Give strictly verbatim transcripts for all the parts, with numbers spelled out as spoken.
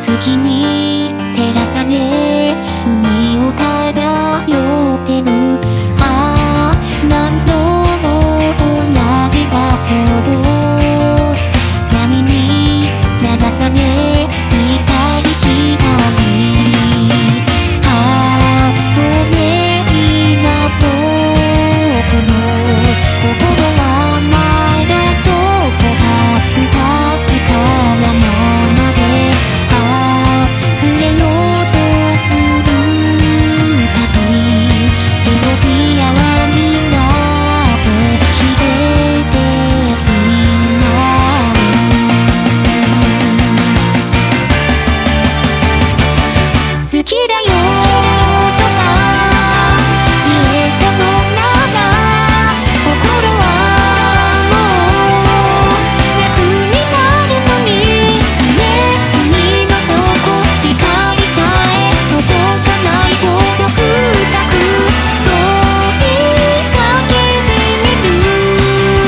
月に照らされ海を漂ってる。ああ何度も同じ場所を波に流され行ったり来たり。ああ透明な僕の心はまだどこか確かなままで、ああ触れようとするたび忍び泡になって消えてしまう。好きだよとか言えたのなら心はもう楽になるのにね。海の底光さえ届かない孤独たく問いかけてみる。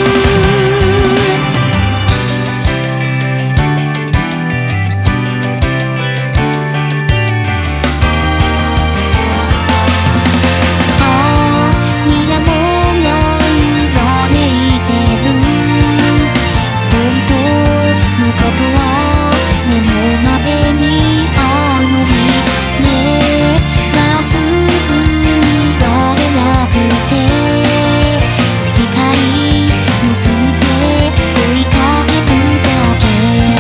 ああ水面が揺らめいてる。本当のことは目の前にあるのにね。まっすぐにられなくて視界結んで追いかけるだけ。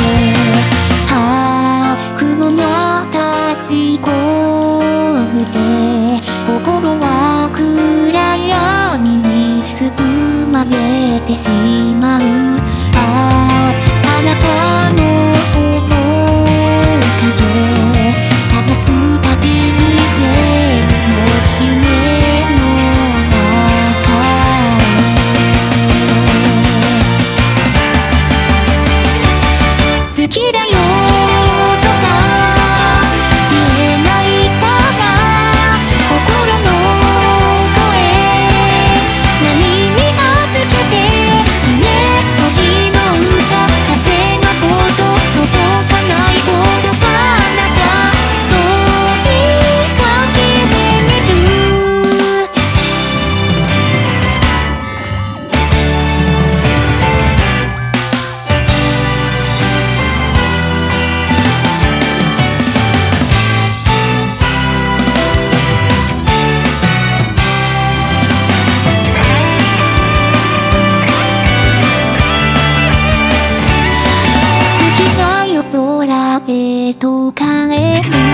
ああ雲が立ち込むて心は暗闇に包まれてしまう。あああなたの面影探すたびにでも夢の中へ。好きだよとか言えないから心の声波に預けてね。鳥の歌風の音届かないほど彼方問いかけてみる。月が夜空へと帰る。